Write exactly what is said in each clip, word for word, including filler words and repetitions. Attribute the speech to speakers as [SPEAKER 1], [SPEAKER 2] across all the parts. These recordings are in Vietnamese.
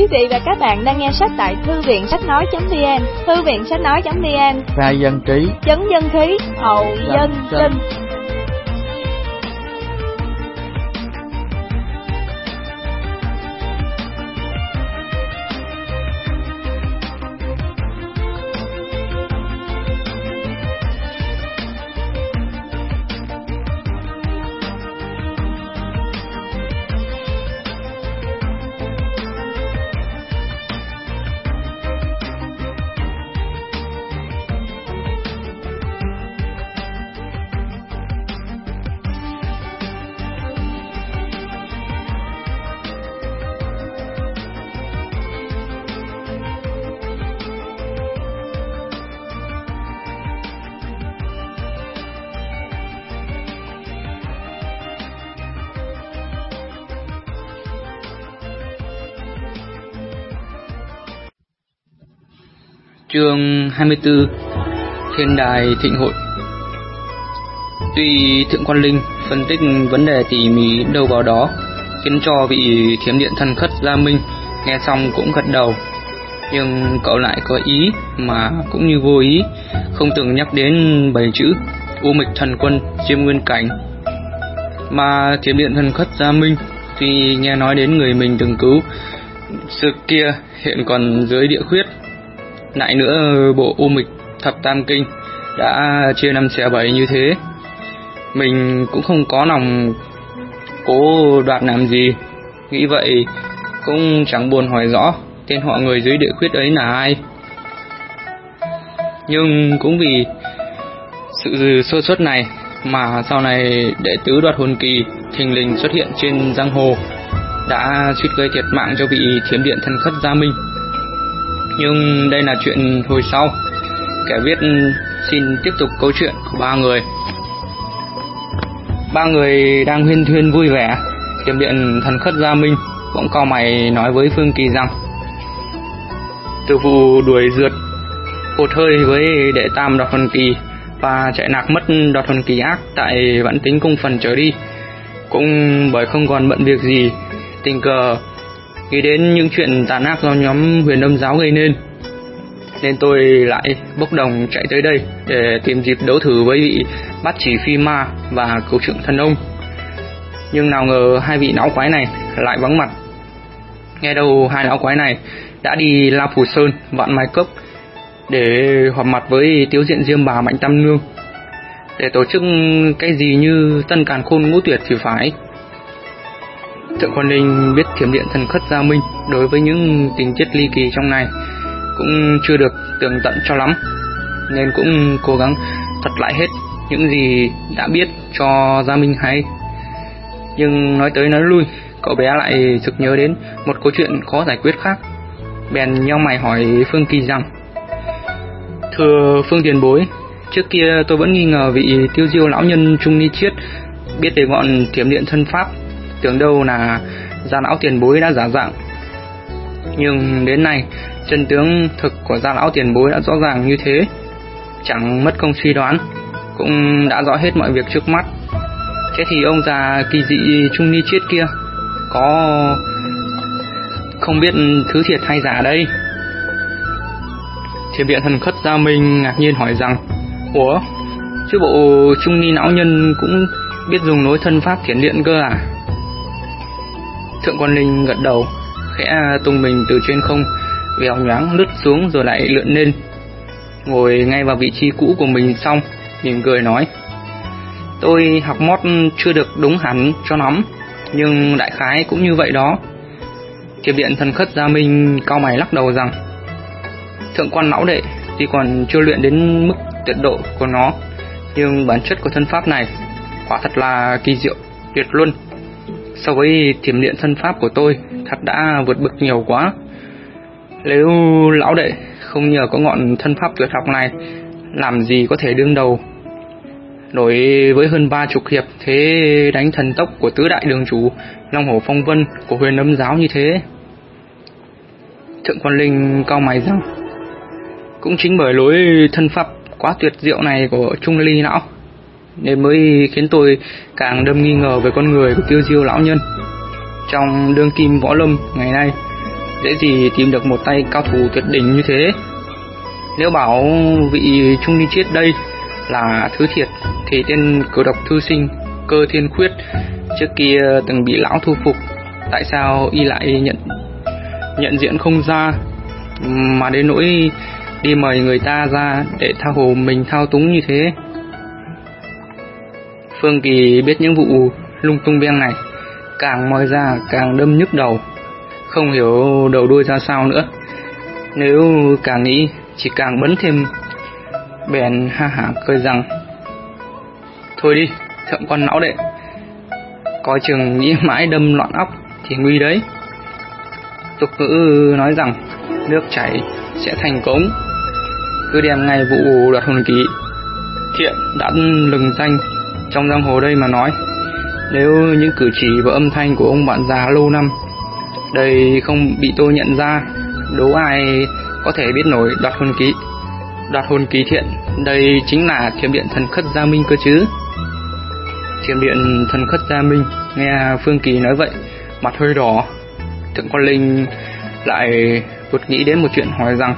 [SPEAKER 1] Quý vị và các bạn đang nghe sách tại thư viện sách nói.vn, thư viện sách nói.vn.
[SPEAKER 2] Khai dân trí,
[SPEAKER 1] chấn dân khí, hậu dân sinh.
[SPEAKER 3] Chương hai mươi tư. Thiên đài thịnh hội. Tuy Thượng Quan Linh phân tích vấn đề tỉ mỉ đâu vào đó, khiến cho vị thiểm điện thần khất Gia Minh nghe xong cũng gật đầu, nhưng cậu lại có ý mà cũng như vô ý, không từng nhắc đến bảy chữ U Mịch Thần Quân Diêm Nguyên Cảnh. Mà thiểm điện thần khất Gia Minh tuy nghe nói đến người mình từng cứu sự kia hiện còn dưới địa khuyết, lại nữa bộ U Mịch Thập Tam Kinh đã chia năm xẻ bảy như thế, mình cũng không có lòng cố đoạt làm gì. Nghĩ vậy cũng chẳng buồn hỏi rõ tên họ người dưới địa khuyết ấy là ai. Nhưng cũng vì sự sơ suất này mà sau này đệ tứ Đoạt Hồn Kỳ thình lình xuất hiện trên giang hồ, đã suýt gây thiệt mạng cho vị thiểm điện thần khất Gia Minh. Nhưng đây là chuyện hồi sau, kẻ viết xin tiếp tục câu chuyện của ba người. Ba người đang huyên thuyên vui vẻ, thiểm điện thần khất Gia Minh bỗng cau mày nói với Phương Kỳ rằng: từ vụ đuổi rượt hụt hơi với đệ tam Đoạt Hồn Kỳ và chạy nạc mất Đoạt Hồn Kỳ ác tại Vãn Tính Cung phần trở đi, cũng bởi không còn bận việc gì, tình cờ nghĩ đến những chuyện tàn ác do nhóm Huyền Âm giáo gây nên, nên tôi lại bốc đồng chạy tới đây để tìm dịp đấu thử với vị Bát Chỉ Phi Ma và Cửu Trượng Thần Ông. Nhưng nào ngờ hai vị lão quái này lại vắng mặt. Nghe đâu hai lão quái này đã đi La Phủ Sơn, Vạn Mai Cốc để họp mặt với Tiếu Diện Diêm Bà Mạnh Tam Nương để tổ chức cái gì như Tân Càn Khôn Ngũ Tuyệt thì phải. Thượng Quan Linh biết thiểm điện thần khất Gia Minh đối với những tình tiết ly kỳ trong này cũng chưa được tường tận cho lắm, nên cũng cố gắng thuật lại hết những gì đã biết cho Gia Minh hay. Nhưng nói tới nói lui, cậu bé lại sực nhớ đến một câu chuyện khó giải quyết khác, bèn nheo mày hỏi Phương Kỳ rằng: thưa Phương tiền bối, trước kia tôi vẫn nghi ngờ vị tiêu diêu lão nhân Trung Ni Chiết biết về ngọn thiểm điện thân pháp, tưởng đâu là Gia lão tiền bối đã giả dạng. Nhưng đến nay chân tướng thực của Gia lão tiền bối đã rõ ràng như thế, chẳng mất công suy đoán, cũng đã rõ hết mọi việc trước mắt. Thế thì ông già kỳ dị Trung Ni Chiết kia có không biết thứ thiệt hay giả đây? Thiểm điện thần khất Gia Minh ngạc nhiên hỏi rằng: ủa, chứ bộ Trung Ni lão nhân cũng biết dùng nối thân pháp thiểm điện cơ à? Thượng Quan Linh gật đầu, khẽ tung mình từ trên không, vèo nhoáng lướt xuống rồi lại lượn lên, ngồi ngay vào vị trí cũ của mình xong, mỉm cười nói: tôi học mót chưa được đúng hẳn cho lắm, nhưng đại khái cũng như vậy đó. Thiểm điện thần khất Gia Minh cau mày lắc đầu rằng: Thượng Quan lão đệ tuy còn chưa luyện đến mức tuyệt độ của nó, nhưng bản chất của thân pháp này quả thật là kỳ diệu tuyệt luân. So với thiểm điện thân pháp của tôi thật đã vượt bậc nhiều quá. Nếu lão đệ không nhờ có ngọn thân pháp tuyệt học này, làm gì có thể đương đầu nổi với hơn ba chục hiệp thế đánh thần tốc của tứ đại đường chủ Long Hổ Phong Vân của Huyền Âm giáo như thế. Thượng Quan Linh cau mày rằng: cũng chính bởi lối thân pháp quá tuyệt diệu này của Trung Ly lão, nên mới khiến tôi càng đâm nghi ngờ về con người của tiêu diêu lão nhân. Trong đương kim võ lâm ngày nay, dễ gì tìm được một tay cao thủ tuyệt đỉnh như thế. Nếu bảo vị trung niên triết đây là thứ thiệt thì tên cử độc thư sinh Cơ Thiên Khuyết trước kia từng bị lão thu phục, tại sao y lại nhận nhận diện không ra, mà đến nỗi đi mời người ta ra để tha hồ mình thao túng như thế. Phương Kỳ biết những vụ lung tung beng này càng moi ra càng đâm nhức đầu, không hiểu đầu đuôi ra sao nữa. Nếu càng nghĩ chỉ càng bấn thêm, bèn ha hả cười rằng: thôi đi, thượng quan lão đệ, coi chừng nghĩ mãi đâm loạn óc thì nguy đấy. Tục ngữ nói rằng nước chảy sẽ thành cống, cứ đem ngay vụ đoạt hồn ký thiện đã lừng danh trong giang hồ đây mà nói. Nếu những cử chỉ và âm thanh của ông bạn già lâu năm đây không bị tôi nhận ra, đố ai có thể biết nổi đoạt hồn ký đoạt hồn ký thiện đây chính là Thiểm Điện Thần Khất Gia Minh cơ chứ. Thiểm Điện Thần Khất Gia Minh nghe Phương Kỳ nói vậy, mặt hơi đỏ. Thượng quan Linh lại vụt nghĩ đến một chuyện, hỏi rằng: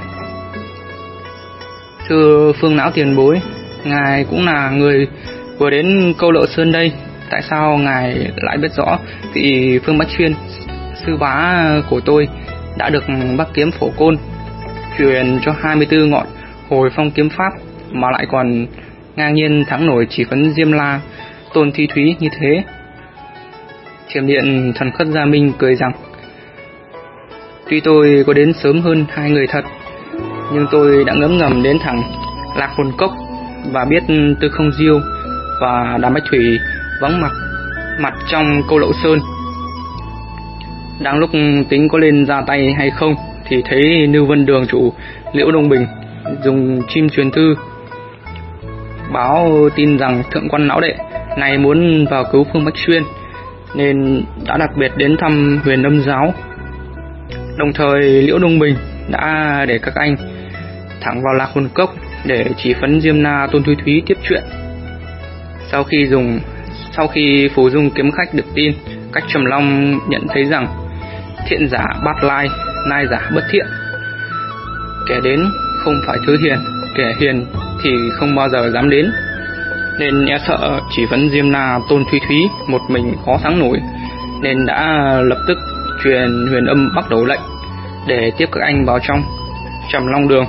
[SPEAKER 3] thưa Phương lão tiền bối, ngài cũng là người vừa đến Câu Lộ Sơn đây, tại sao ngài lại biết rõ vị Phương Bách Xuyên sư bá của tôi đã được Bắc Kiếm Phổ Côn truyền cho hai mươi tư ngọn hồi phong kiếm pháp, mà lại còn ngang nhiên thắng nổi chỉ phấn Diêm La Tôn Thi Thúy như thế? Thiểm Điện Thần Khất Gia Minh cười rằng: tuy tôi có đến sớm hơn hai người thật, nhưng tôi đã ngấm ngầm đến thẳng Lạc Hồn Cốc và biết Tư Không Diêu và Đàm Bách Thủy vắng mặt mặt trong Câu Lộ Sơn. Đang lúc tính có lên ra tay hay không thì thấy Lưu Vân đường chủ Liễu Đông Bình dùng chim truyền thư báo tin rằng thượng quan lão đệ này muốn vào cứu Phương Bách Xuyên, nên đã đặc biệt đến thăm Huyền Âm giáo. Đồng thời Liễu Đông Bình đã để các anh thẳng vào Lạc Hồn Cốc để chỉ phấn Diêm Na Tôn Thúy Thúy tiếp chuyện. Sau khi dùng sau khi Phù Dung kiếm khách được tin, Cách Trầm Long nhận thấy rằng thiện giả bát lai, nai giả bất thiện, kẻ đến không phải thứ hiền, kẻ hiền thì không bao giờ dám đến, nên e sợ chỉ phấn Diêm Na Tôn Thúy Thúy một mình khó thắng nổi, nên đã lập tức truyền Huyền Âm bắt đầu lệnh để tiếp các anh vào trong Trầm Long đường.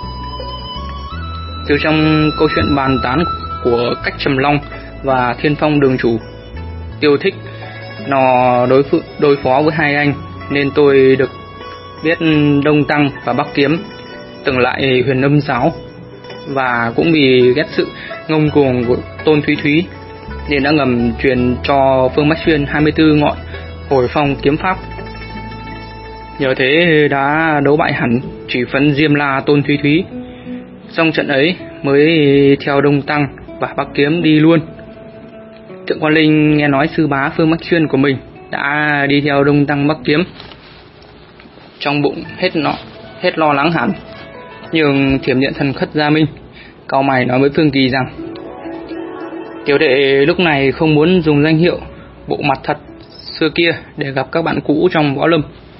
[SPEAKER 3] Từ trong câu chuyện bàn tán của Cách Trầm Long và Thiên Phong đường chủ Tiêu Thích nó đối phụ, đối phó với hai anh, nên tôi được biết Đông Tăng và Bắc Kiếm từng lại Huyền Âm giáo, và cũng vì ghét sự ngông cuồng của Tôn Thúy Thúy nên đã ngầm truyền cho Phương Bách Xuyên hai mươi tư ngọn hồi phong kiếm pháp. Nhờ thế đã đấu bại hẳn chỉ phấn Diêm La Tôn Thúy Thúy. Trong trận ấy mới theo Đông Tăng và Bắc Kiếm đi luôn. Thượng quan Linh nghe nói sư bá Phương Bách Xuyên của mình đã đi theo Đông Tăng Bắc Kiếm, trong bụng hết nọ hết lo lắng hẳn. Nhưng Thiểm Điện Thần Khất Gia Minh cau mày nói với Phương Kỳ rằng: tiểu đệ lúc này không muốn dùng danh hiệu bộ mặt thật xưa kia để gặp các bạn cũ trong võ lâm,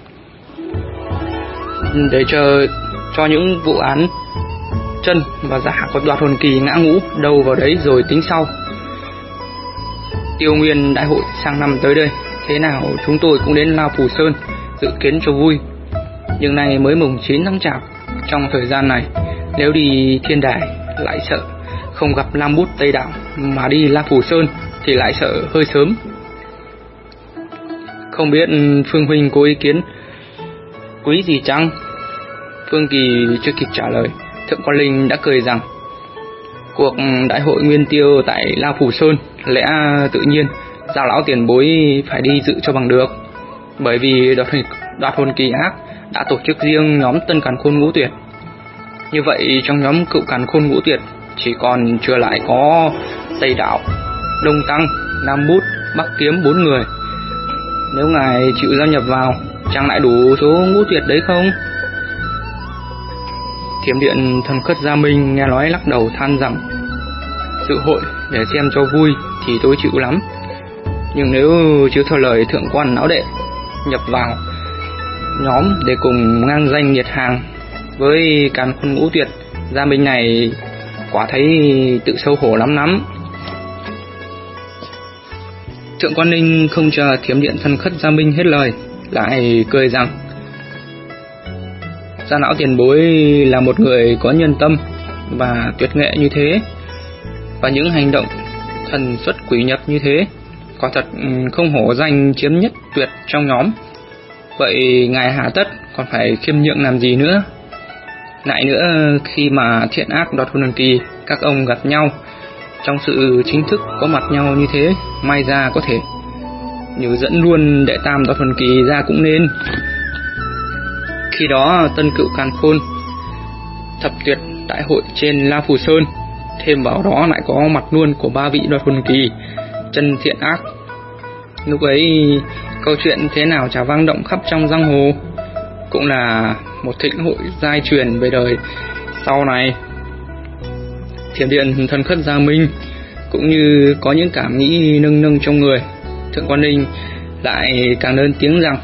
[SPEAKER 3] để chờ cho những vụ án chân và giả của đoạt hồn kỳ ngã ngũ đâu vào đấy rồi tính sau. Tiêu Nguyên đại hội sang năm tới đây, thế nào chúng tôi cũng đến Lao Phù Sơn dự kiến cho vui. Nhưng nay mới mùng chín tháng Chạp, trong thời gian này nếu đi Thiên Đài lại sợ không gặp Lam Bút Tây Đạo, mà đi La Phù Sơn thì lại sợ hơi sớm. Không biết Phương huynh có ý kiến quý gì chăng? Phương Kỳ chưa kịp trả lời, Thượng quan Linh đã cười rằng: cuộc đại hội nguyên tiêu tại La Phù Sơn lẽ tự nhiên Giao lão tiền bối phải đi dự cho bằng được, bởi vì đoạt, đoạt hồn kỳ ác đã tổ chức riêng nhóm Tân Càn Khôn Ngũ Tuyệt. Như vậy trong nhóm Cựu Càn Khôn Ngũ Tuyệt chỉ còn chưa lại có Tây Đạo, Đông Tăng, Nam Bút, Bắc Kiếm bốn người. Nếu ngài chịu gia nhập vào, chẳng lại đủ số ngũ tuyệt đấy không? Thiểm Điện Thần Khất Gia Minh nghe nói lắc đầu than rằng: dự hội để xem cho vui thì tôi chịu lắm, nhưng nếu chiếu theo lời thượng quan lão đệ nhập vào nhóm để cùng ngang danh nghiệt hàng với càn khôn ngũ tuyệt Gia Minh này, quả thấy tự xấu hổ lắm lắm. Thượng Quan Ninh không chờ Thiểm Điện Thần Khất Gia Minh hết lời, lại cười rằng: Gia Lão tiền bối là một người có nhân tâm và tuyệt nghệ như thế, và những hành động thần xuất quỷ nhập như thế, quả thật không hổ danh chiếm nhất tuyệt trong nhóm. Vậy ngài hà tất còn phải khiêm nhượng làm gì nữa? Lại nữa, khi mà thiện ác đoạt hồn kỳ các ông gặp nhau trong sự chính thức có mặt nhau như thế, may ra có thể nhớ dẫn luôn đệ tam đoạt hồn kỳ ra cũng nên. Khi đó tân cựu càn khôn thập tuyệt đại hội trên La Phù Sơn, thêm vào đó lại có mặt luôn của ba vị đoạt hồn kỳ chân thiện ác. Lúc ấy câu chuyện thế nào chả vang động khắp trong giang hồ, cũng là một thịnh hội giai truyền về đời sau này. Thiểm Điện Thần Khất Gia Minh cũng như có những cảm nghĩ nâng nâng trong người. Thượng Quan Ninh lại càng lớn tiếng rằng: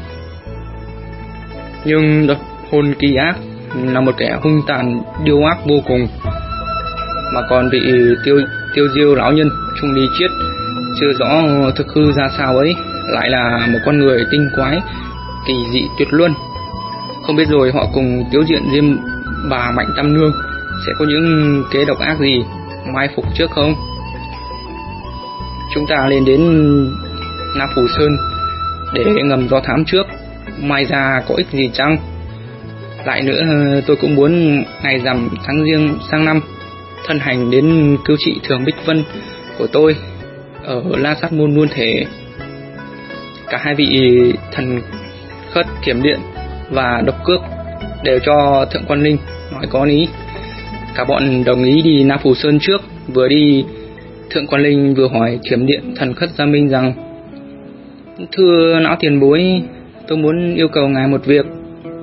[SPEAKER 3] Nhưng đoạt hồn kỳ ác là một kẻ hung tàn điêu ác vô cùng, mà còn bị tiêu tiêu diêu lão nhân Trung Ly Chiết chưa rõ thực hư ra sao ấy, lại là một con người tinh quái kỳ dị tuyệt luân. Không biết rồi họ cùng Tiếu Diện Diêm bà Mạnh Tam Nương sẽ có những kế độc ác gì mai phục trước không? Chúng ta lên đến La Phù Sơn để ngầm do thám trước, mai ra có ích gì chăng? Lại nữa, tôi cũng muốn ngày rằm tháng Giêng sang năm thân hành đến cứu trị Thường Bích Vân của tôi ở La Sát Môn luôn thể. Cả hai vị Thần Khất, Kiểm Điện và Độc Cước đều cho Thượng Quan Ninh nói có lý. Cả bọn đồng ý đi Na Phù Sơn trước. Vừa đi, Thượng Quan Ninh vừa hỏi Thiểm Điện Thần Khất Gia Minh rằng: Thưa lão tiền bối, tôi muốn yêu cầu ngài một việc.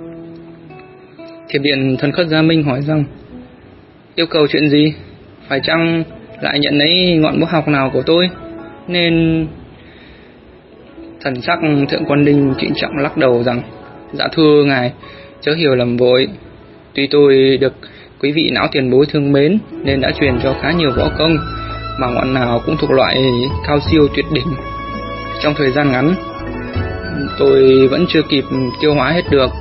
[SPEAKER 3] Thiểm Điện Thần Khất Gia Minh hỏi rằng: Yêu cầu chuyện gì? Phải chăng lại nhận lấy ngọn bút học nào của tôi? Nên thần sắc Thượng Quan Ninh trịnh trọng lắc đầu rằng: Dạ thưa ngài, chớ hiểu lầm vội. Tuy tôi được quý vị lão tiền bối thương mến nên đã truyền cho khá nhiều võ công, mà ngọn nào cũng thuộc loại cao siêu tuyệt đỉnh. Trong thời gian ngắn, tôi vẫn chưa kịp tiêu hóa hết được.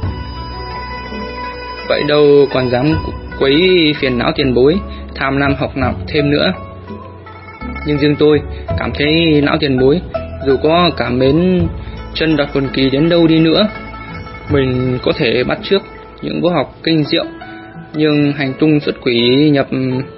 [SPEAKER 3] Vậy đâu còn dám quấy phiền não tiền bối tham lam học nào thêm nữa. Nhưng riêng tôi cảm thấy lão tiền bối dù có cảm mến chân đoạt hồn kỳ đến đâu đi nữa, mình có thể bắt chước những võ học kinh diệu, nhưng hành tung xuất quỷ nhập,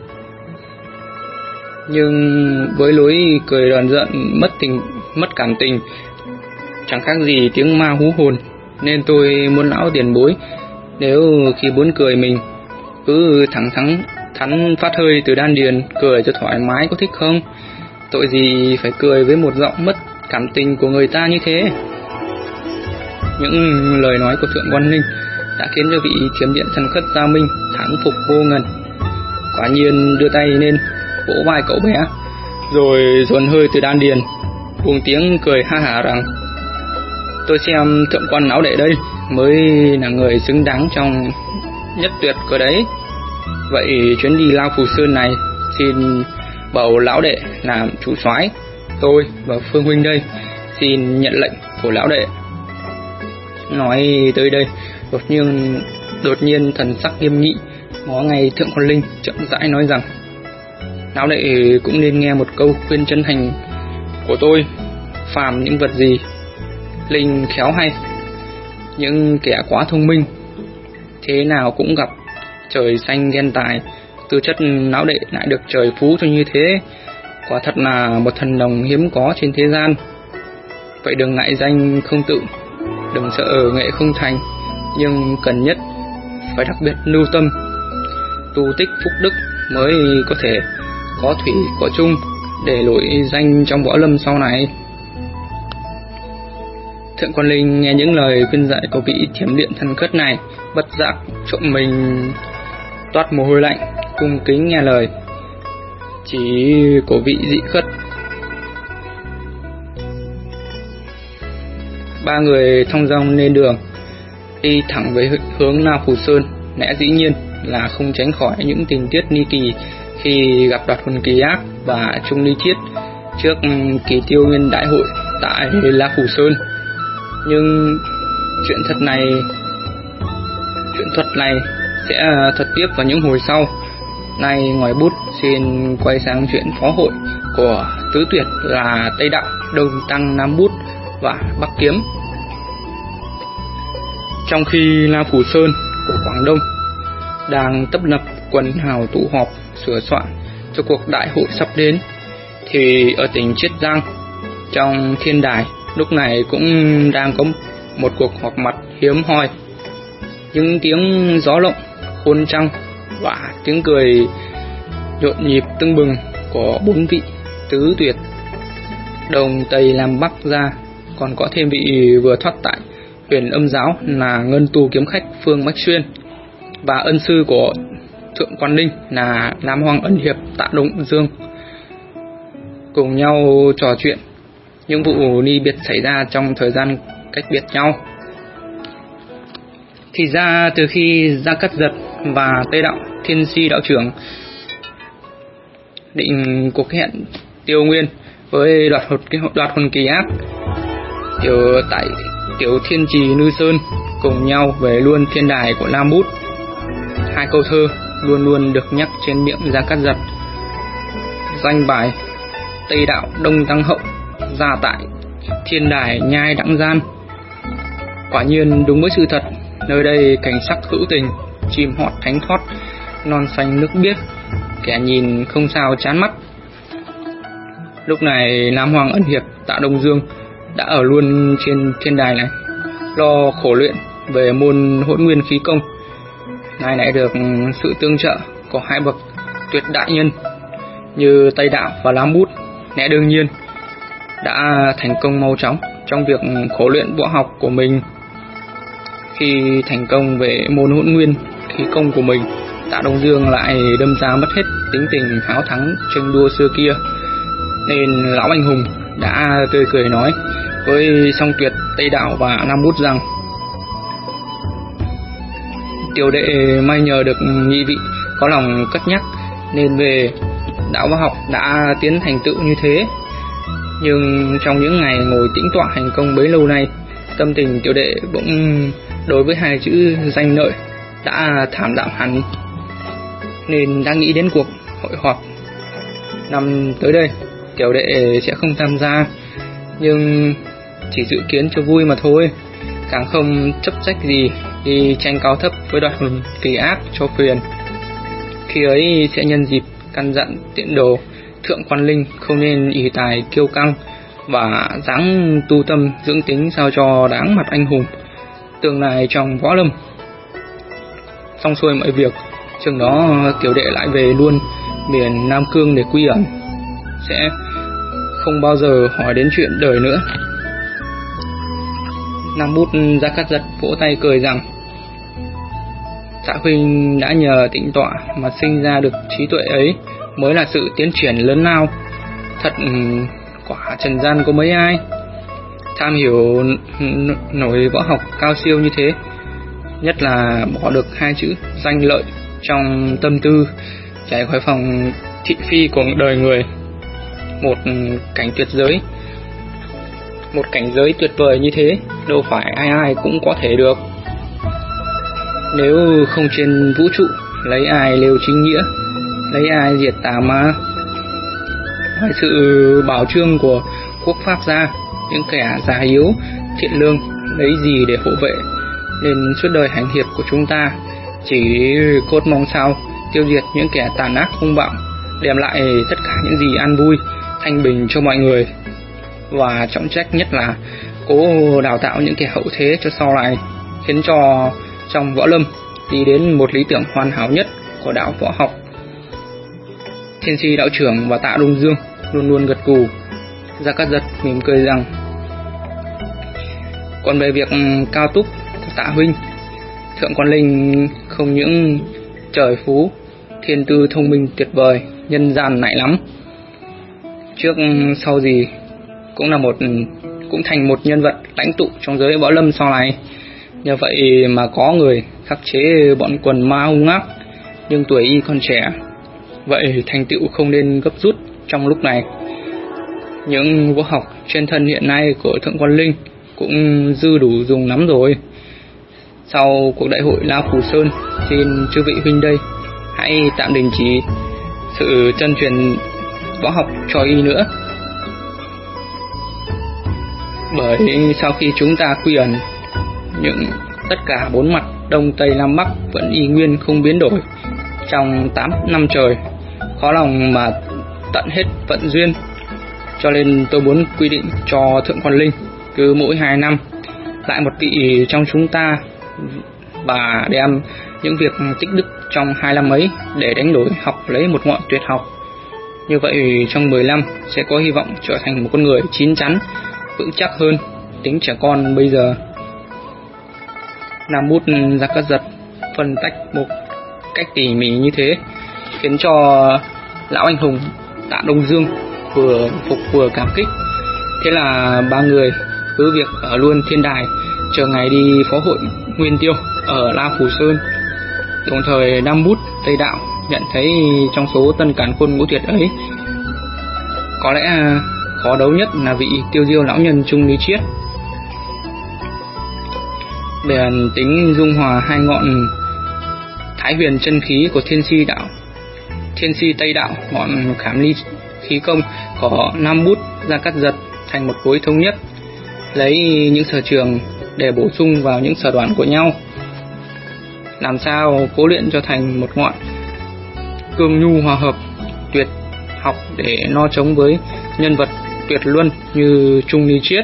[SPEAKER 3] nhưng với lối cười đòn giận mất tình mất cảm tình chẳng khác gì tiếng ma hú hồn. Nên tôi muốn lão tiền bối, nếu khi muốn cười mình cứ thẳng thắn thắn phát hơi từ đan điền, cười cho thoải mái, có thích không? Tội gì phải cười với một giọng mất cảm tình của người ta như thế. Những lời nói của Thượng Quan Ninh đã khiến cho vị Thiểm Điện Thần Khất Gia Minh thán phục vô ngần. Quả nhiên đưa tay lên vỗ vai cậu bé, rồi dồn hơi từ đan điền, buông tiếng cười ha hả rằng: Tôi xem Thượng Quan lão đệ đây mới là người xứng đáng trong nhất tuyệt cơ đấy. Vậy chuyến đi La Phù Sơn này xin bầu lão đệ làm chủ soái, tôi và Phương huynh đây xin nhận lệnh của lão đệ. Nói tới đây, đột nhiên đột nhiên thần sắc nghiêm nghị ngó ngay Thượng Quan Linh, chậm rãi nói rằng: Lão đệ cũng nên nghe một câu khuyên chân thành của tôi. Phàm những vật gì linh khéo hay, những kẻ quá thông minh thế nào cũng gặp trời xanh ghen tài. Tư chất lão đệ lại được trời phú cho như thế, quả thật là một thần đồng hiếm có trên thế gian. Vậy đừng ngại danh không tự, đừng sợ nghệ không thành, nhưng cần nhất phải đặc biệt lưu tâm tu tích phúc đức, mới có thể có thủy có chung để nổi danh trong võ lâm sau này. Thượng Quan Linh nghe những lời khuyên dạy của vị Thiểm Điện Thần Khất này, bất giác trộm mình toát mồ hôi lạnh, cung kính nghe lời chỉ của vị dị khất. Ba người thong dong lên đường. đi thẳng về hướng Nam Phủ Sơn, lẽ dĩ nhiên là không tránh khỏi những tình tiết ly kỳ khi gặp Đoạt Hồn Kỳ Ác và Trung Ly Chiết trước kỳ Tiêu Nguyên Đại hội tại La Phủ Sơn. Nhưng chuyện thật này chuyện thuật này sẽ thuật tiếp vào những hồi sau. Nay ngoài bút xin quay sang chuyện phó hội của tứ tuyệt là Tây Đạo, Đông Tăng, Nam Bút và Bắc Kiếm. Trong khi La Phủ Sơn của Quảng Đông đang tấp nập quần hào tụ họp sửa soạn cho cuộc đại hội sắp đến, thì ở tỉnh Chiết Giang, trong thiên đài lúc này cũng đang có một cuộc họp mặt hiếm hoi. Những tiếng gió lộng khôn trăng và tiếng cười nhộn nhịp tưng bừng của bốn vị tứ tuyệt Đông Tây Nam Bắc ra, còn có thêm vị vừa thoát tại Huyền Âm Giáo là Ngân Tu kiếm khách Phương Bách Xuyên, và ân sư của Thượng Quan Ninh là Nam Hoàng Ân Hiệp Tạ Đông Dương, cùng nhau trò chuyện những vụ ly biệt xảy ra trong thời gian cách biệt nhau. Thì ra từ khi Gia Cát Giật và Tây Đạo Thiên Si đạo trưởng định cuộc hẹn Tiêu Nguyên với Đoạt Hồn Đoạt Hồn Kỳ Ác, tiểu tại Tiểu Thiên Trì Nư Sơn cùng nhau về luôn thiên đài của Lam Bút, hai câu thơ luôn luôn được nhắc trên miệng Gia Cát Giật. Danh bài Tây Đạo Đông Tăng Hậu ra tại thiên đài nhai đặng gian, quả nhiên đúng với sự thật. Nơi đây cảnh sắc hữu tình, chim hót thánh thoát, non xanh nước biếc, kẻ nhìn không sao chán mắt. Lúc này Nam Hoàng Ân Hiệp Tạ Đông Dương đã ở luôn trên thiên đài này, lo khổ luyện về môn Hỗn Nguyên Khí Công. Nay lại được sự tương trợ của hai bậc tuyệt đại nhân như Tây Đạo và Lam Bút, lẽ đương nhiên đã thành công mau chóng trong việc khổ luyện võ học của mình. Khi thành công về môn Hỗn Nguyên Khí Công của mình, Tạ Đông Dương lại đâm ra mất hết tính tình háo thắng tranh đua xưa kia, nên lão anh hùng đã tươi cười nói với song tuyệt Tây Đạo và Lam Bút rằng: tiểu đệ may nhờ được nhị vị có lòng cất nhắc, nên về đạo võ học đã tiến thành tựu như thế. Nhưng trong những ngày ngồi tĩnh tọa hành công bấy lâu nay, tâm tình tiểu đệ bỗng đối với hai chữ danh lợi đã thảm đạm hẳn, nên đã nghĩ đến cuộc hội họp năm tới đây. Tiểu đệ sẽ không tham gia, nhưng chỉ dự kiến cho vui mà thôi, càng không chấp trách gì đi tranh cao thấp với Đoạt Hồn Kỳ Ác cho phiền. Khi ấy sẽ nhân dịp căn dặn tiện đồ Thượng Quan Linh không nên ỷ tài kiêu căng, và dáng tu tâm dưỡng tính sao cho đáng mặt anh hùng tương lai trong võ lâm. Xong xuôi mọi việc, chừng đó tiểu đệ lại về luôn miền Nam Cương để quy ẩn, sẽ không bao giờ hỏi đến chuyện đời nữa. Nam Bút Gia Cát Giật vỗ tay cười rằng: Tạ huynh đã nhờ tĩnh tọa mà sinh ra được trí tuệ ấy mới là sự tiến triển lớn lao. Thật quả trần gian có mấy ai tham hiểu nổi võ học cao siêu như thế, nhất là bỏ được hai chữ danh lợi trong tâm tư, trải khỏi phòng thị phi của đời người. Một cảnh tuyệt giới, một cảnh giới tuyệt vời như thế đâu phải ai ai cũng có thể được. Nếu không trên vũ trụ, lấy ai lêu chính nghĩa, lấy ai diệt tà ma. Ngoài sự bảo trương của quốc pháp ra, những kẻ già yếu thiện lương lấy gì để hộ vệ, nên suốt đời hành hiệp của chúng ta chỉ cốt mong sao tiêu diệt những kẻ tàn ác hung bạo, đem lại tất cả những gì an vui thanh bình cho mọi người, và trọng trách nhất là cố đào tạo những kẻ hậu thế cho sau này, khiến cho trong võ lâm đi đến một lý tưởng hoàn hảo nhất của đạo võ học. Thiên Si đạo trưởng và Tạ Đông Dương luôn luôn gật gù. Gia Cát Giật mỉm cười rằng: còn về việc cao túc của Tạ huynh, Thượng Quan Linh không những trời phú, thiên tư thông minh tuyệt vời, nhân gian nại lắm, trước sau gì cũng là một cũng thành một nhân vật lãnh tụ trong giới võ lâm sau này. Nhờ vậy mà có người khắc chế bọn quần ma hung ác, nhưng tuổi y còn trẻ, vậy thành tựu không nên gấp rút trong lúc này. Những võ học trên thân hiện nay của Thượng Quan Linh cũng dư đủ dùng lắm rồi. Sau cuộc đại hội La Phù Sơn, xin chư vị huynh đây hãy tạm đình chỉ sự chân truyền võ học cho y nữa. Bởi sau khi chúng ta quy ẩn, những tất cả bốn mặt Đông Tây Nam Bắc vẫn y nguyên không biến đổi trong tám năm trời, khó lòng mà tận hết vận duyên. Cho nên tôi muốn quy định cho Thượng Quan Linh cứ mỗi hai năm lại một vị trong chúng ta, và đem những việc tích đức trong hai năm ấy để đánh đổi học lấy một ngọn tuyệt học. Như vậy trong mười năm sẽ có hy vọng trở thành một con người chín chắn, vững chắc hơn tính trẻ con bây giờ. Nam Bút Gia Cát Giật phân tách một cách tỉ mỉ như thế khiến cho lão anh hùng Tạ Đông Dương vừa phục vừa cảm kích. Thế là ba người cứ việc ở luôn thiên đài chờ ngày đi phó hội Nguyên Tiêu ở La Phù Sơn. Đồng thời Nam Bút Tây Đạo nhận thấy trong số tân càn khôn ngũ tuyệt ấy, có lẽ khó đấu nhất là vị tiêu diêu lão nhân Trung Ly Chiết. Bèn tính dung hòa hai ngọn Thái Huyền chân khí của Thiên Si Đạo, Thiên Si Tây Đạo, ngọn Khảm Ly khí công của Nam Bút Gia Cát Giật thành một khối thống nhất, lấy những sở trường để bổ sung vào những sở đoản của nhau, làm sao cố luyện cho thành một ngọn cương nhu hòa hợp tuyệt học để no chống với nhân vật tuyệt luân như Trung Ly Chiết.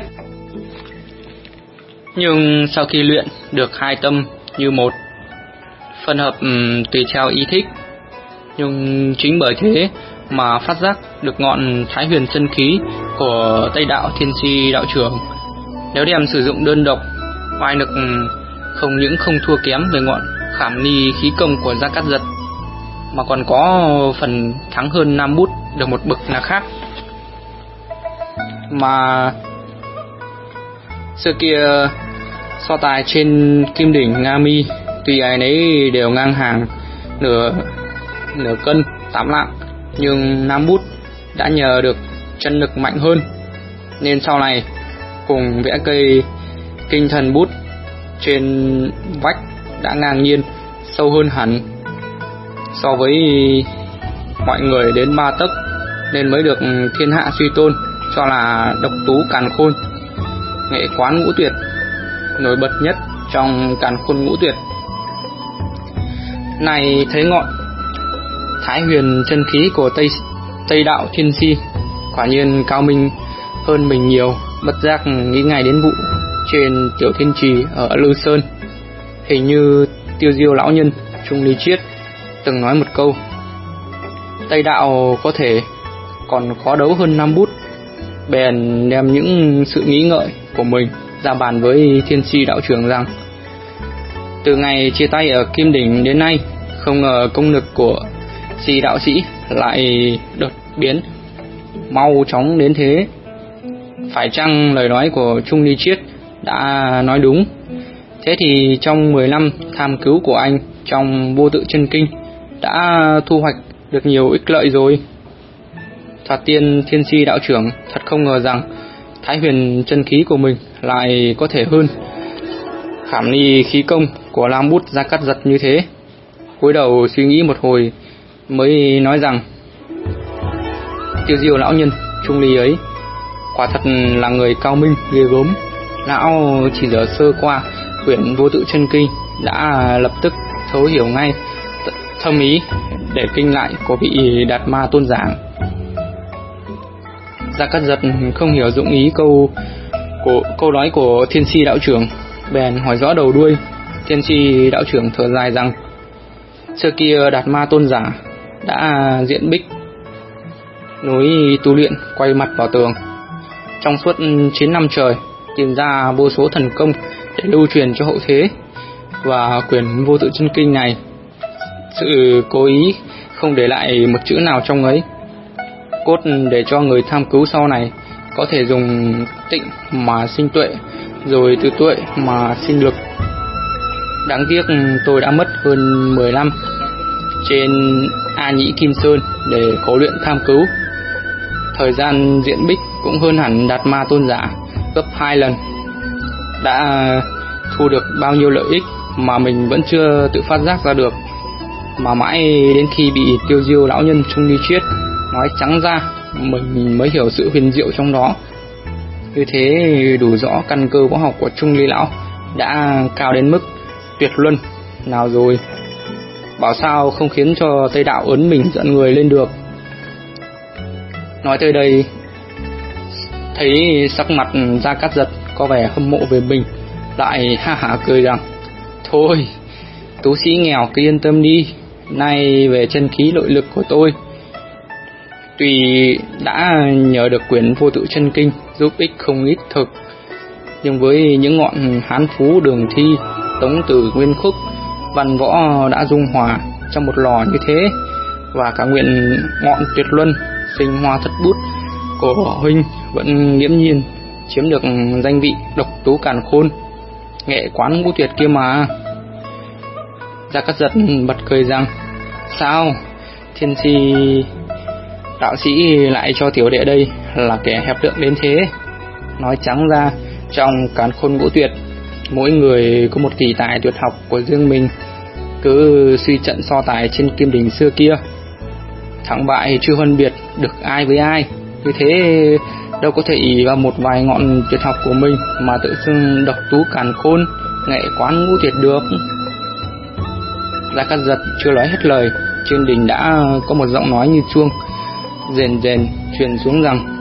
[SPEAKER 3] Nhưng sau khi luyện được hai tâm như một, phân hợp um, tùy theo ý thích, nhưng chính bởi thế mà phát giác được ngọn Thái Huyền chân khí của Tây Đạo Thiên Si đạo trưởng. Nếu đem sử dụng đơn độc, oai lực không những không thua kém về ngọn Khảm Ly khí công của Gia Cát Giật, mà còn có phần thắng hơn Nam Bút được một bậc là khác. Mà xưa kia so tài trên Kim Đỉnh Nga Mi, tuy ai nấy đều ngang hàng nửa nửa cân tám lạng, nhưng Nam Bút đã nhờ được chân lực mạnh hơn, nên sau này cùng vẽ cây Kinh Thần Bút trên vách đã ngang nhiên sâu hơn hẳn so với mọi người đến ba tấc, nên mới được thiên hạ suy tôn cho là độc tú càn khôn, nghệ quán ngũ tuyệt nổi bật nhất trong càn khôn ngũ tuyệt. Này thấy ngọn Thái Huyền chân khí của Tây Tây Đạo Thiên Si quả nhiên cao minh hơn mình nhiều, bất giác nghĩ ngay đến vụ trên Tiểu Thiên Trì ở Lư Sơn. Hình như tiêu diêu lão nhân Trung Ly Chiết từng nói một câu: Tây Đạo có thể còn khó đấu hơn Nam Bút. Bèn đem những sự nghĩ ngợi của mình ra bàn với Thiên Si đạo trưởng rằng từ ngày chia tay ở Kim Đỉnh đến nay, không ngờ công lực của Si đạo sĩ lại đột biến mau chóng đến thế. Phải chăng lời nói của Trung Ly Chiết đã nói đúng? Thế thì trong mười năm tham cứu của anh trong vô tự chân kinh đã thu hoạch được nhiều ích lợi rồi. Thoạt tiên Thiên Si đạo trưởng thật không ngờ rằng Thái Huyền chân khí của mình lại có thể hơn Khảm Ly khí công của Nam Bút Gia Cát Giật như thế. Cúi đầu suy nghĩ một hồi mới nói rằng tiêu diêu lão nhân Trung Ly ấy quả thật là người cao minh ghê gớm. Lão chỉ dở sơ qua quyển vô tự chân kinh đã lập tức thấu hiểu ngay thâm ý để kinh lại của vị Đạt Ma tôn giảng. Gia Cát Giật không hiểu dụng ý câu của câu nói của Thiên Si đạo trưởng, bèn hỏi rõ đầu đuôi. Thiên Si đạo trưởng thở dài rằng xưa kia Đạt Ma tôn giả đã diện bích núi tu luyện quay mặt vào tường, trong suốt chín năm trời tìm ra vô số thần công để lưu truyền cho hậu thế, và quyển vô tự chân kinh này sự cố ý không để lại một chữ nào trong ấy, cốt để cho người tham cứu sau này có thể dùng tịnh mà sinh tuệ, rồi từ tuệ mà sinh lực, Đáng tiếc tôi đã mất hơn mười năm trên A Nhĩ Kim Sơn để khổ luyện tham cứu. Thời gian diễn bích cũng hơn hẳn Đạt Ma Tôn Giả gấp hai lần. Đã thu được bao nhiêu lợi ích mà mình vẫn chưa tự phát giác ra được, mà mãi đến khi bị Tiêu Diêu lão nhân Trung Ly Triết nói trắng ra, mình mới hiểu sự huyền diệu trong đó. Như thế đủ rõ căn cơ võ học của Trung Ly lão đã cao đến mức tuyệt luân nào rồi. Bảo sao không khiến cho Tây đạo ấn mình dẫn người lên được. Nói tới đây, thấy sắc mặt Gia Cát Giật có vẻ hâm mộ về mình, lại ha hả cười rằng: thôi, tú sĩ nghèo cứ yên tâm đi. Nay về chân khí nội lực của tôi, tuy đã nhờ được quyển Vô Tự Chân Kinh giúp ích không ít thực, nhưng với những ngọn Hán Phú, Đường Thi, Tống Tử, Nguyên Khúc, văn võ đã dung hòa trong một lò như thế, và cả nguyện ngọn Tuyệt Luân, Sinh Hoa Thất Bút của huynh vẫn nghiễm nhiên chiếm được danh vị độc tú càn khôn, nghệ quán ngũ tuyệt kia mà. Gia Cát Giật bật cười rằng: sao thiên si đạo sĩ lại cho tiểu đệ đây là kẻ hẹp lượng đến thế? Nói trắng ra, trong càn khôn ngũ tuyệt, mỗi người có một kỳ tài tuyệt học của riêng mình. Cứ suy trận so tài trên Kim Đỉnh xưa kia, thắng bại chưa phân biệt được ai với ai. Như thế đâu có thể ỷ vào một vài ngọn tuyệt học của mình mà tự xưng độc tú càn khôn, nghệ quán ngũ tuyệt được. Gia Cát Giật chưa nói hết lời, trên đỉnh đã có một giọng nói như chuông rền rền truyền xuống rằng: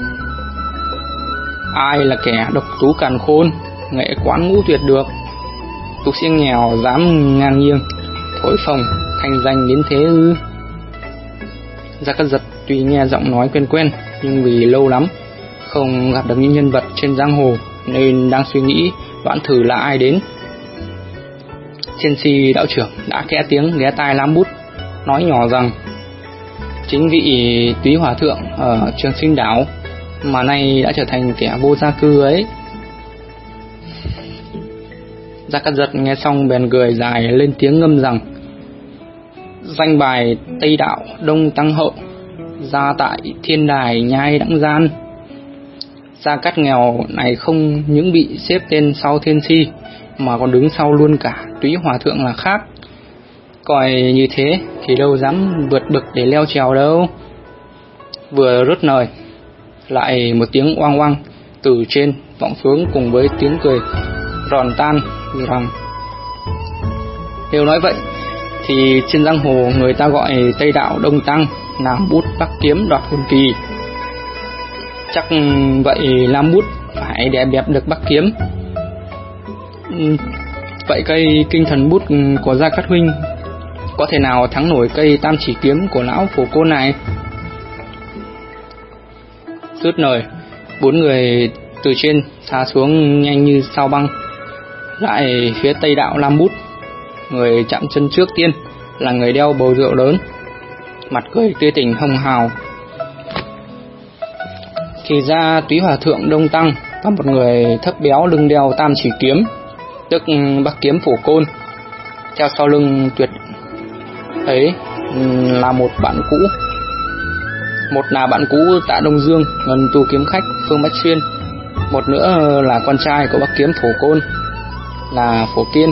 [SPEAKER 3] ai là kẻ độc tú càn khôn, nghệ quán ngũ tuyệt được? Tú sĩ nghèo dám ngang nghiêng thổi phồng thành danh đến thế ư? Gia Cát Giật tuy nghe giọng nói quen quen, nhưng vì lâu lắm không gặp được những nhân vật trên giang hồ nên đang suy nghĩ đoán thử là ai đến. Thiên si đạo trưởng đã khẽ tiếng ghé tai Lam Bút, nói nhỏ rằng: chính vị Túy Hòa Thượng ở Trường Sinh Đảo mà nay đã trở thành kẻ vô gia cư ấy. Gia Cát Giật nghe xong bèn cười dài lên tiếng ngâm rằng: danh bài Tây Đạo Đông Tăng Hậu, gia tại Thiên Đài Nhai Đãng Gian. Gia Cát nghèo này không những bị xếp tên sau thiên si, mà còn đứng sau luôn cả Túy Hòa Thượng là khác. Coi như thế thì đâu dám vượt bực để leo trèo đâu. Vừa rứt lời, lại một tiếng oang oang từ trên vọng xuống cùng với tiếng cười giòn tan rằng: nếu nói vậy thì trên giang hồ người ta gọi Tây Đạo Đông Tăng Nam Bút Bắc Kiếm đoạt hồn kỳ. Chắc vậy Lam Bút phải đè bẹp được Bắc Kiếm. Vậy cây Kinh Thần Bút của Gia Cát huynh có thể nào thắng nổi cây Tam Chỉ Kiếm của lão Phổ Côn này? Dứt lời, bốn người từ trên xà xuống nhanh như sao băng. Lại phía Tây Đạo Lam Bút, người chạm chân trước tiên là người đeo bầu rượu lớn, mặt cười tươi tỉnh hồng hào. Thì ra Túy Hòa Thượng Đông Tăng có một người thấp béo lưng đeo Tam Chỉ Kiếm, tức Bắc Kiếm Phổ Côn. Theo sau lưng tuyệt ấy là một bạn cũ, một là bạn cũ Tạ Đông Dương, Ngân Tu kiếm khách Phương Bách Xuyên, một nữa là con trai của Bắc Kiếm Phổ Côn là Phổ Kiên.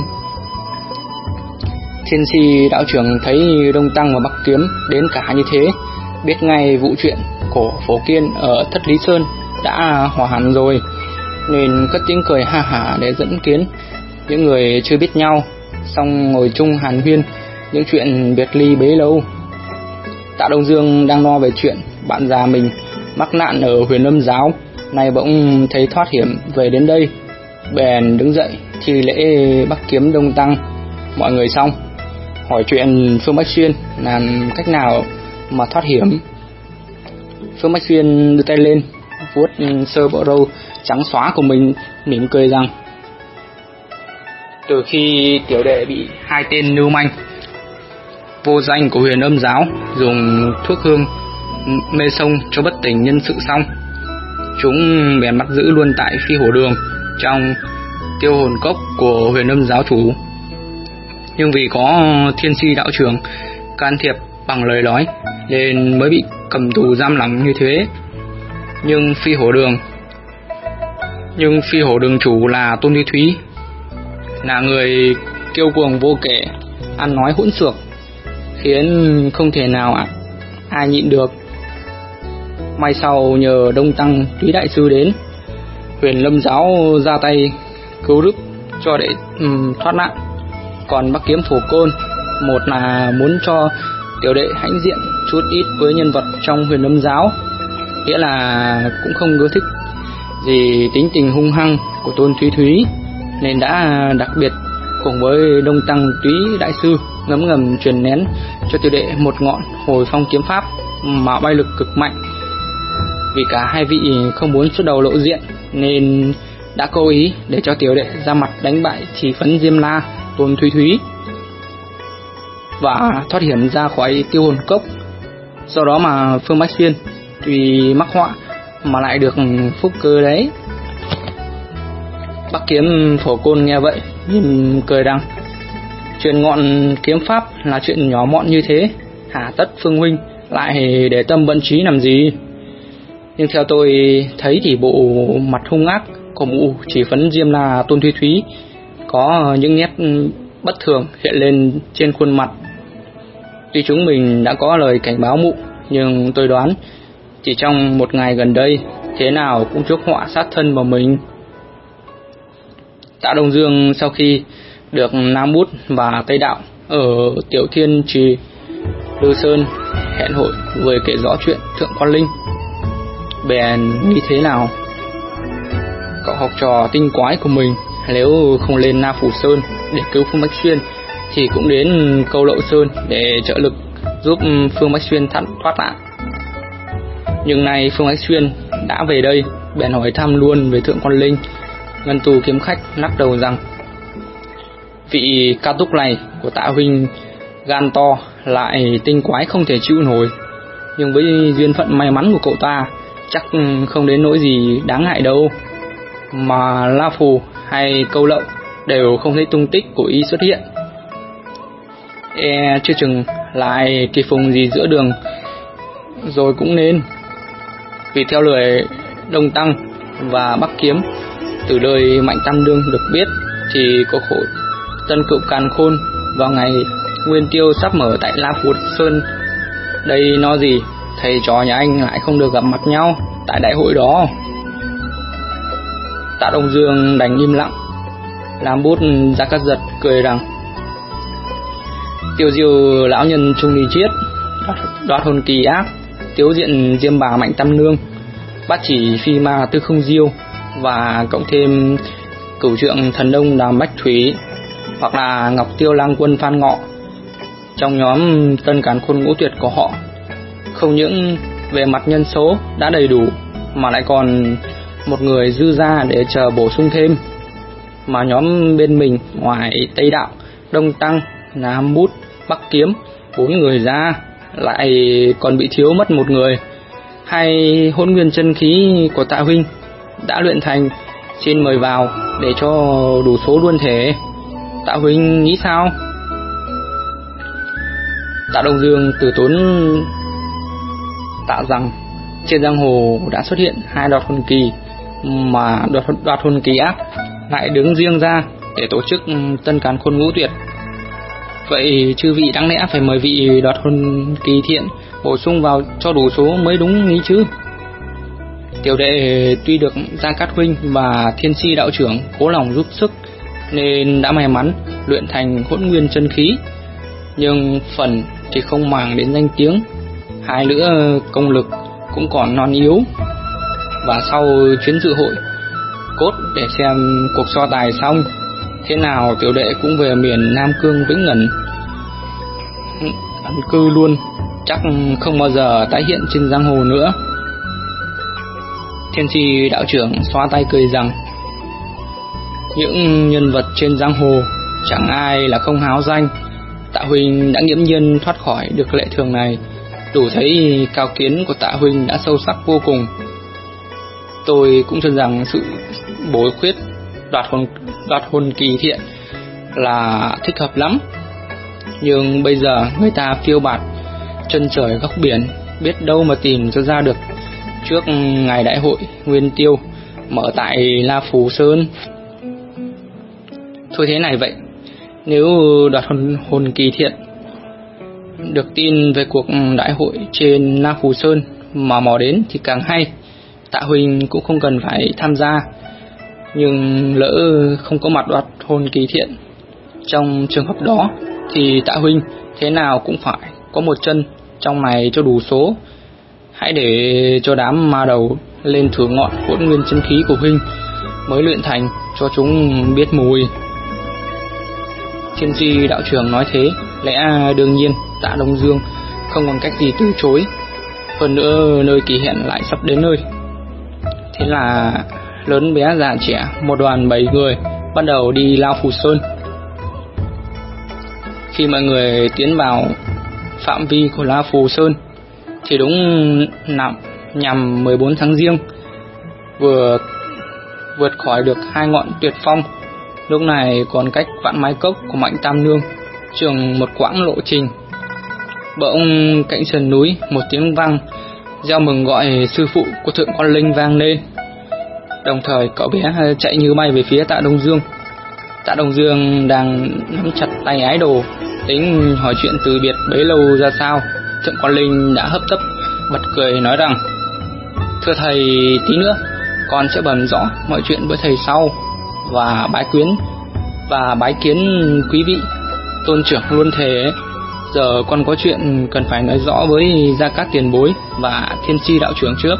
[SPEAKER 3] Thiên si đạo trưởng thấy Đông Tăng và Bắc Kiếm đến cả như thế, biết ngay vụ chuyện của Phổ Kiên ở Thất Lý Sơn đã hòa hẳn rồi, nên cất tiếng cười ha hả để dẫn kiến những người chưa biết nhau, xong ngồi chung hàn huyên những chuyện biệt ly bấy lâu. Tạ Đông Dương đang lo về chuyện bạn già mình mắc nạn ở Huyền Âm Giáo, nay bỗng thấy thoát hiểm về đến đây, bèn đứng dậy thi lễ Bắc Kiếm Đông Tăng mọi người xong, hỏi chuyện Phương Bách Xuyên làm cách nào mà thoát hiểm. Phương Bách Xuyên đưa tay lên vuốt sơ bộ râu trắng xóa của mình, mỉm cười rằng: từ khi tiểu đệ bị hai tên lưu manh vô danh của Huyền Âm Giáo dùng thuốc hương mê sông cho bất tỉnh nhân sự xong, chúng bèn bắt giữ luôn tại Phi Hổ Đường trong Tiêu Hồn Cốc của Huyền Âm Giáo chủ. Nhưng vì có Thiên Si đạo trưởng can thiệp bằng lời nói nên mới bị cầm tù giam lỏng như thế. Nhưng phi hổ đường Nhưng phi hổ đường chủ là Tôn Thúy Thúy, là người kiêu cuồng vô kể, ăn nói hỗn xược, khiến không thể nào ai nhịn được. May sau nhờ Đông Tăng Túy đại sư đến, Huyền Lâm giáo ra tay cứu giúp cho để um, thoát nạn. Còn Bắc Kiếm Phổ Côn, một là muốn cho tiểu đệ hãnh diện chút ít với nhân vật trong Huyền Lâm giáo, nghĩa là cũng không ưa thích gì tính tình hung hăng của Tôn Thúy Thúy, nên đã đặc biệt cùng với Đông Tăng Túy đại sư ngấm ngầm truyền nén cho tiểu đệ một ngọn Hồi Phong kiếm pháp mà bay lực cực mạnh. Vì cả hai vị không muốn xuất đầu lộ diện nên đã cố ý để cho tiểu đệ ra mặt đánh bại Chỉ Phấn Diêm La Tôn Thúy Thúy và thoát hiểm ra khỏi Tiêu Hồn Cốc. Do đó mà Phương Bách Xuyên tuy mắc họa mà lại được phúc cơ đấy. Bắc Kiếm Phổ Côn nghe vậy nhưng cười rằng, chuyện ngọn kiếm pháp là chuyện nhỏ mọn như thế, hà tất Phương huynh lại để tâm bận trí làm gì? Nhưng theo tôi thấy thì bộ mặt hung ác của mụ Chỉ Phấn Diêm La Tôn Thúy Thúy có những nét bất thường hiện lên trên khuôn mặt. Tuy chúng mình đã có lời cảnh báo mụ, nhưng tôi đoán chỉ trong một ngày gần đây thế nào cũng chuốc họa sát thân vào mình. Tạ Đông Dương sau khi được Nam Bút và Tây Đạo ở Tiểu Thiên Trì Lư Sơn hẹn hội về kể rõ chuyện Thượng Quan Linh, bèn nghĩ thế nào cậu học trò tinh quái của mình nếu không lên Na Phủ Sơn để cứu Phương Bách Xuyên thì cũng đến Câu Lậu Sơn để trợ lực giúp Phương Bách Xuyên thoát nạn. Nhưng nay Phương Bách Xuyên đã về đây, bèn hỏi thăm luôn về Thượng Quan Linh. Ngân Tù kiếm khách lắc đầu rằng, vị ca túc này của Tạ huynh gan to lại tinh quái không thể chịu nổi, nhưng với duyên phận may mắn của cậu ta chắc không đến nỗi gì đáng ngại đâu. Mà La Phù hay Câu Lậu đều không thấy tung tích của y xuất hiện, e chưa chừng lại kỳ phùng gì giữa đường rồi cũng nên. Vì theo lời Đông Tăng và Bắc Kiếm, từ đời Mạnh Tam Đương được biết thì có khổ Tân Cựu Càn Khôn vào ngày Nguyên Tiêu sắp mở tại La Phù Sơn. Đây nói gì thầy trò nhà anh lại không được gặp mặt nhau tại đại hội đó. Tạ Đông Dương đành im lặng. Làm Bút Gia Cát Giật cười rằng, Tiêu Diêu lão nhân Trung Ly Chiết, đoạt hồn kỳ ác, Tiếu diện Diêm Bà Mạnh Tam Nương, Bát Chỉ Phi Ma Tư Không Diêu và cộng thêm Cửu Trượng Thần Đông Đàm Bách Thủy hoặc là Ngọc Tiêu Lang Quân Phan Ngọ, trong nhóm Tân Càn Khôn Ngũ Tuyệt của họ, không những về mặt nhân số đã đầy đủ mà lại còn một người dư ra để chờ bổ sung thêm. Mà nhóm bên mình ngoài Tây Đạo, Đông Tăng, Nam Bút, Bắc Kiếm, bốn người ra lại còn bị thiếu mất một người. Hay Hỗn Nguyên chân khí của Tạ huynh đã luyện thành, xin mời vào để cho đủ số luôn thể. Tạ huynh nghĩ sao? Tạ Đông Dương từ tốn tạ rằng, trên giang hồ đã xuất hiện hai đoạt hồn kỳ, mà đoạt, đoạt hồn kỳ ác lại đứng riêng ra để tổ chức Tân Càn Khôn Ngũ Tuyệt. Vậy chư vị đáng lẽ phải mời vị đoạt hồn kỳ thiện bổ sung vào cho đủ số mới đúng ý chứ. Tiểu đệ tuy được Gia Cát huynh và Thiên Si đạo trưởng cố lòng giúp sức nên đã may mắn luyện thành Hỗn Nguyên chân khí, nhưng phần thì không màng đến danh tiếng, hai nữa công lực cũng còn non yếu. Và sau chuyến dự hội cốt để xem cuộc so tài xong, thế nào tiểu đệ cũng về miền Nam Cương Vĩnh Ngẩn ẩn cư luôn, chắc không bao giờ tái hiện trên giang hồ nữa. Thiên Si đạo trưởng xoa tay cười rằng, những nhân vật trên giang hồ chẳng ai là không háo danh. Tạ huynh đã nghiễm nhiên thoát khỏi được lệ thường này, đủ thấy cao kiến của Tạ huynh đã sâu sắc vô cùng. Tôi cũng cho rằng sự bổ khuyết đoạt hồn, đoạt hồn kỳ thiện là thích hợp lắm, Nhưng bây giờ người ta phiêu bạt chân trời góc biển, biết đâu mà tìm cho ra được trước ngày đại hội Nguyên Tiêu mở tại La Phù Sơn. Thôi thế này vậy, nếu đoạt hồn, hồn kỳ thiện được tin về cuộc đại hội trên La Phù Sơn mà mò đến thì càng hay. Tạ huynh cũng không cần phải tham gia, nhưng lỡ không có mặt đoạt hồn kỳ thiện trong trường hợp đó thì Tạ huynh thế nào cũng phải có một chân trong này cho đủ số. Hãy để cho đám ma đầu lên thử ngọn hỗn nguyên chân khí của huynh mới luyện thành, cho chúng biết mùi. Thiên Di đạo trưởng nói thế, lẽ đương nhiên Tạ Đông Dương không còn cách gì từ chối. Hơn nữa nơi kỳ hẹn lại sắp đến nơi. Thế là lớn bé già trẻ, một đoàn bảy người bắt đầu đi La Phù Sơn. Khi mọi người tiến vào phạm vi của La Phù Sơn thì đúng nằm nhằm mười bốn tháng Giêng, vừa vượt khỏi được hai ngọn tuyệt phong. Lúc này còn cách Vạn Mái Cốc của Mạnh Tam Nương chừng một quãng lộ trình. Bỗng cạnh sườn núi một tiếng vang reo mừng gọi sư phụ của Thượng Quan Linh vang lên. Đồng thời cậu bé chạy như bay về phía Tạ Đông Dương. Tạ Đông Dương đang nắm chặt tay ái đồ, tính hỏi chuyện từ biệt bấy lâu ra sao. Thượng Quan Linh đã hấp tấp bật cười nói rằng: thưa thầy, tí nữa con sẽ bẩm rõ mọi chuyện với thầy sau, và bái quyến và bái kiến quý vị tôn trưởng luôn thề. Giờ con có chuyện cần phải nói rõ với Gia Cát tiền bối và Thiên Chi đạo trưởng trước.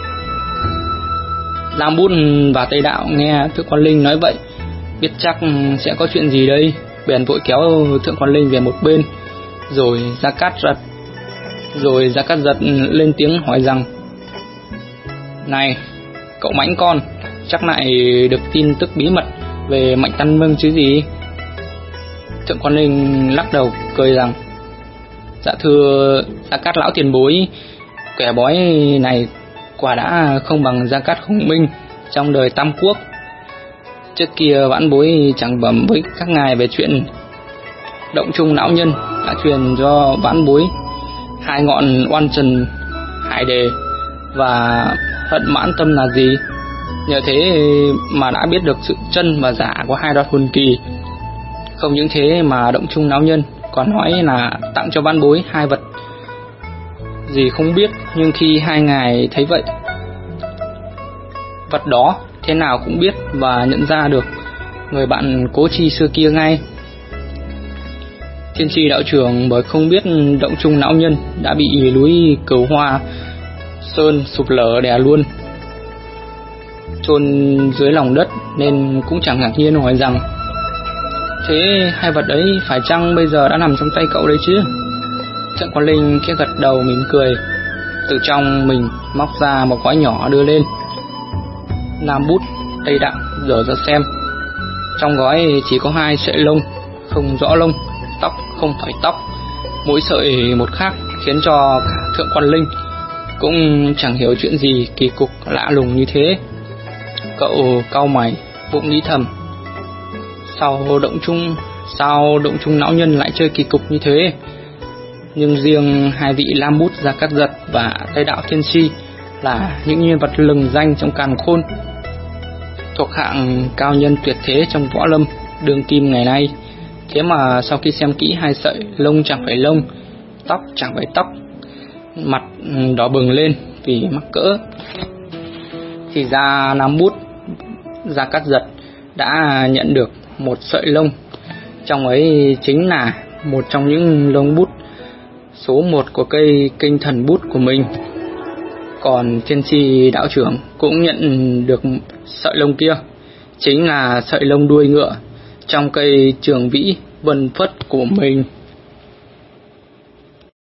[SPEAKER 3] Lam Bút và Tây Đạo nghe Thượng Quan Linh nói vậy, biết chắc sẽ có chuyện gì đây, bèn vội kéo Thượng Quan Linh về một bên. Rồi Gia Cát giật rồi Gia Cát giật lên tiếng hỏi rằng: này cậu mãnh con, chắc lại được tin tức bí mật về Mạnh Tam Nương chứ gì? Thượng Quan Linh lắc đầu cười rằng: dạ thưa Gia Cát lão tiền bối, kẻ bói này quả đã không bằng Gia Cát Khổng Minh trong đời Tam Quốc. Trước kia vãn bối chẳng bẩm với các ngài về chuyện động trung lão nhân đã truyền cho vãn bối hai ngọn oan trần hải đề và hận mãn tâm là gì. Nhờ thế mà đã biết được sự chân và giả của hai đoạt hồn kỳ. Không những thế mà động trung lão nhân còn nói là tặng cho vãn bối hai vật gì không biết, nhưng khi hai ngài thấy vậy, vật đó thế nào cũng biết và nhận ra được người bạn cố chi xưa kia ngay. Thiên Chi đạo trưởng bởi không biết động trung lão nhân đã bị núi Cửu Hoa Sơn sụp lở đè luôn, chôn dưới lòng đất, nên cũng chẳng ngạc nhiên hỏi rằng: thế hai vật ấy phải chăng bây giờ đã nằm trong tay cậu đấy chứ? Thượng Quan Linh khẽ gật đầu mỉm cười, từ trong mình móc ra một gói nhỏ đưa lên. Lam Bút, Tây Đạo dở ra xem. Trong gói chỉ có hai sợi lông không rõ lông, tóc không phải tóc, mỗi sợi một khác, khiến cho Thượng Quan Linh cũng chẳng hiểu chuyện gì kỳ cục lạ lùng như thế. Cậu cau mày bụng nghĩ thầm: sao động trung sao động trung lão nhân lại chơi kỳ cục như thế? Nhưng riêng hai vị Lam Bút Gia Cát Giật và Tây Đạo Thiên Chi là những nhân vật lừng danh trong càn khôn, thuộc hạng cao nhân tuyệt thế trong võ lâm đương kim ngày nay. Thế mà sau khi xem kỹ hai sợi lông chẳng phải lông, tóc chẳng phải tóc, mặt đỏ bừng lên vì mắc cỡ. Thì ra Lam Bút Gia Cát Giật đã nhận được một sợi lông, trong ấy chính là một trong những lông bút số một của cây Kinh Thần Bút của mình. Còn Thiên Chi đạo trưởng cũng nhận được sợi lông kia, chính là sợi lông đuôi ngựa trong cây Trường Vĩ Vân Phất của mình.